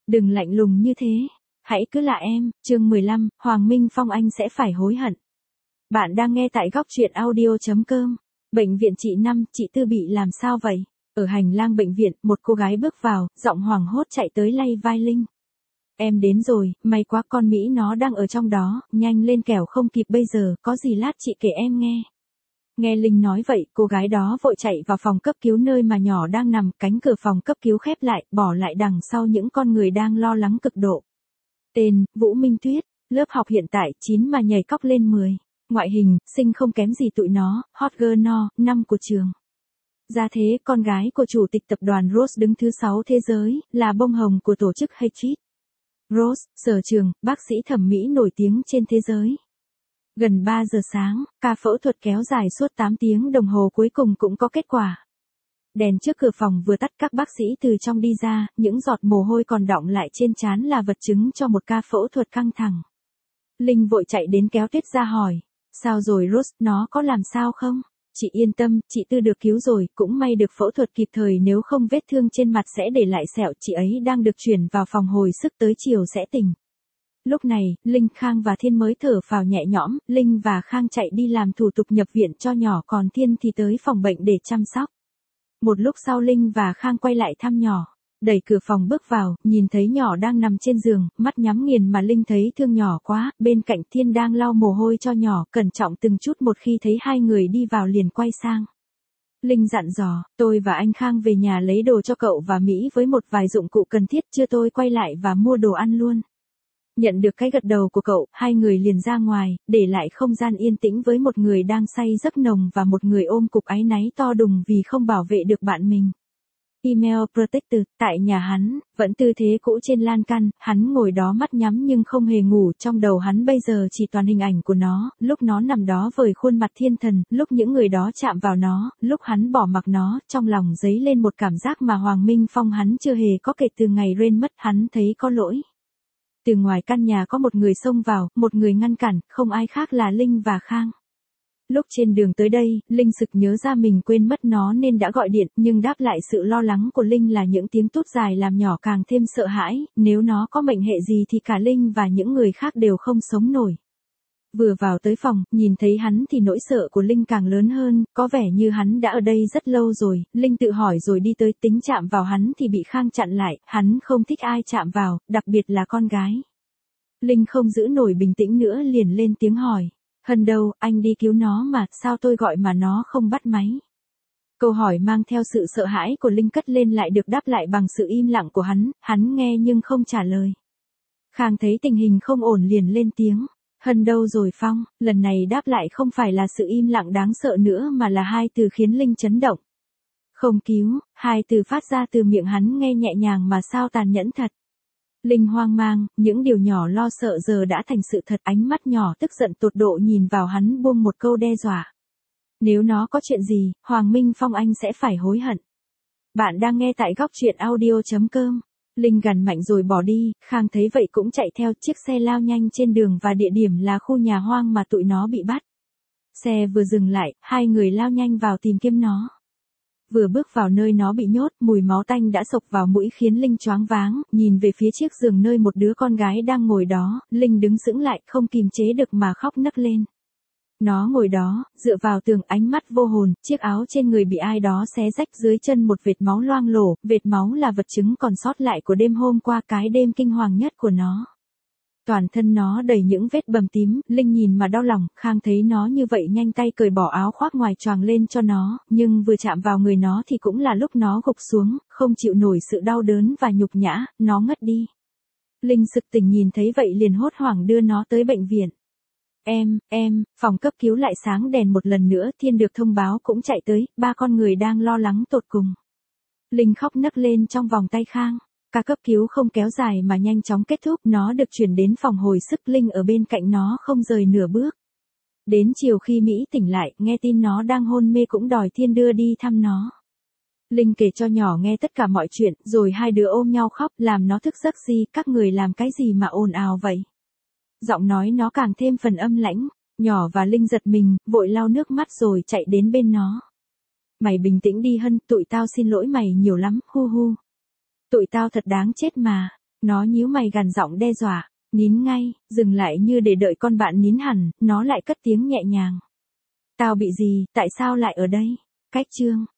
Đừng lạnh lùng như thế. Hãy cứ là em. Chương 15, Hoàng Minh Phong anh sẽ phải hối hận. Bạn đang nghe tại góc truyện audio.com. Bệnh viện chị Năm, chị Tư bị làm sao vậy? Ở hành lang bệnh viện, một cô gái bước vào, giọng hoảng hốt chạy tới lay vai Linh. Em đến rồi, may quá con Mỹ nó đang ở trong đó, nhanh lên kẻo không kịp bây giờ, có gì lát chị kể em nghe. Nghe Linh nói vậy, cô gái đó vội chạy vào phòng cấp cứu nơi mà nhỏ đang nằm, cánh cửa phòng cấp cứu khép lại, bỏ lại đằng sau những con người đang lo lắng cực độ. Tên, Vũ Minh Tuyết, lớp học hiện tại 9 mà nhảy cóc lên 10. Ngoại hình, xinh không kém gì tụi nó, hot girl no, 5 của trường. Gia thế, con gái của chủ tịch tập đoàn Rose đứng thứ 6 thế giới, là bông hồng của tổ chức Hatred. Rose, sở trường, bác sĩ thẩm mỹ nổi tiếng trên thế giới. Gần 3 giờ sáng, ca phẫu thuật kéo dài suốt 8 tiếng đồng hồ cuối cùng cũng có kết quả. Đèn trước cửa phòng vừa tắt, các bác sĩ từ trong đi ra, những giọt mồ hôi còn đọng lại trên trán là vật chứng cho một ca phẫu thuật căng thẳng. Linh vội chạy đến kéo Tuyết ra hỏi, sao rồi Rose, nó có làm sao không? Chị yên tâm, chị Tư được cứu rồi, cũng may được phẫu thuật kịp thời, nếu không vết thương trên mặt sẽ để lại sẹo, chị ấy đang được chuyển vào phòng hồi sức, tới chiều sẽ tỉnh. Lúc này, Linh, Khang và Thiên mới thở phào nhẹ nhõm, Linh và Khang chạy đi làm thủ tục nhập viện cho nhỏ, còn Thiên thì tới phòng bệnh để chăm sóc. Một lúc sau Linh và Khang quay lại thăm nhỏ. Đẩy cửa phòng bước vào, nhìn thấy nhỏ đang nằm trên giường, mắt nhắm nghiền mà Linh thấy thương nhỏ quá, bên cạnh Thiên đang lau mồ hôi cho nhỏ, cẩn trọng từng chút một. Khi thấy hai người đi vào liền quay sang. Linh dặn dò, tôi và anh Khang về nhà lấy đồ cho cậu và Mỹ với một vài dụng cụ cần thiết, chưa tôi quay lại và mua đồ ăn luôn. Nhận được cái gật đầu của cậu, hai người liền ra ngoài, để lại không gian yên tĩnh với một người đang say giấc nồng và một người ôm cục áy náy to đùng vì không bảo vệ được bạn mình. Email Protector, tại nhà hắn, vẫn tư thế cũ trên lan can, hắn ngồi đó mắt nhắm nhưng không hề ngủ, trong đầu hắn bây giờ chỉ toàn hình ảnh của nó, lúc nó nằm đó với khuôn mặt thiên thần, lúc những người đó chạm vào nó, lúc hắn bỏ mặc nó, trong lòng dấy lên một cảm giác mà Hoàng Minh Phong hắn chưa hề có kể từ ngày Rain mất, hắn thấy có lỗi. Từ ngoài căn nhà có một người xông vào, một người ngăn cản, không ai khác là Linh và Khang. Lúc trên đường tới đây, Linh sực nhớ ra mình quên mất nó nên đã gọi điện, nhưng đáp lại sự lo lắng của Linh là những tiếng tút dài làm nhỏ càng thêm sợ hãi, nếu nó có mệnh hệ gì thì cả Linh và những người khác đều không sống nổi. Vừa vào tới phòng, nhìn thấy hắn thì nỗi sợ của Linh càng lớn hơn, có vẻ như hắn đã ở đây rất lâu rồi, Linh tự hỏi rồi đi tới, tính chạm vào hắn thì bị Khang chặn lại, hắn không thích ai chạm vào, đặc biệt là con gái. Linh không giữ nổi bình tĩnh nữa liền lên tiếng hỏi. Hân đâu, anh đi cứu nó mà, sao tôi gọi mà nó không bắt máy? Câu hỏi mang theo sự sợ hãi của Linh cất lên lại được đáp lại bằng sự im lặng của hắn nghe nhưng không trả lời. Khang thấy tình hình không ổn liền lên tiếng. Hân đâu rồi Phong, lần này đáp lại không phải là sự im lặng đáng sợ nữa mà là hai từ khiến Linh chấn động. Không cứu, hai từ phát ra từ miệng hắn nghe nhẹ nhàng mà sao tàn nhẫn thật. Linh hoang mang, những điều nhỏ lo sợ giờ đã thành sự thật, ánh mắt nhỏ tức giận tột độ nhìn vào hắn buông một câu đe dọa. Nếu nó có chuyện gì, Hoàng Minh Phong anh sẽ phải hối hận. Bạn đang nghe tại góc truyện audio.com. Linh gằn mạnh rồi bỏ đi, Khang thấy vậy cũng chạy theo, chiếc xe lao nhanh trên đường và địa điểm là khu nhà hoang mà tụi nó bị bắt. Xe vừa dừng lại, hai người lao nhanh vào tìm kiếm nó. Vừa bước vào nơi nó bị nhốt, mùi máu tanh đã xộc vào mũi khiến Linh choáng váng, nhìn về phía chiếc giường nơi một đứa con gái đang ngồi đó, Linh đứng sững lại, không kìm chế được mà khóc nấc lên. Nó ngồi đó, dựa vào tường, ánh mắt vô hồn, chiếc áo trên người bị ai đó xé rách, dưới chân một vệt máu loang lổ, vệt máu là vật chứng còn sót lại của đêm hôm qua, cái đêm kinh hoàng nhất của nó. Toàn thân nó đầy những vết bầm tím, Linh nhìn mà đau lòng, Khang thấy nó như vậy nhanh tay cởi bỏ áo khoác ngoài choàng lên cho nó, nhưng vừa chạm vào người nó thì cũng là lúc nó gục xuống, không chịu nổi sự đau đớn và nhục nhã, nó ngất đi. Linh sực tỉnh nhìn thấy vậy liền hốt hoảng đưa nó tới bệnh viện. Phòng cấp cứu lại sáng đèn một lần nữa, Thiên được thông báo cũng chạy tới, ba con người đang lo lắng tột cùng. Linh khóc nấc lên trong vòng tay Khang. Ca cấp cứu không kéo dài mà nhanh chóng kết thúc, nó được chuyển đến phòng hồi sức, Linh ở bên cạnh nó không rời nửa bước. Đến chiều khi Mỹ tỉnh lại, nghe tin nó đang hôn mê cũng đòi Thiên đưa đi thăm nó. Linh kể cho nhỏ nghe tất cả mọi chuyện, rồi hai đứa ôm nhau khóc, làm nó thức giấc gì, các người làm cái gì mà ồn ào vậy? Giọng nói nó càng thêm phần âm lãnh, nhỏ và Linh giật mình, vội lau nước mắt rồi chạy đến bên nó. Mày bình tĩnh đi Hân, tụi tao xin lỗi mày nhiều lắm, hu hu. Tụi tao thật đáng chết mà. Nó nhíu mày gằn giọng đe dọa. Nín ngay, dừng lại như để đợi con bạn nín hẳn, nó lại cất tiếng nhẹ nhàng. Tao bị gì, tại sao lại ở đây? Cách chương.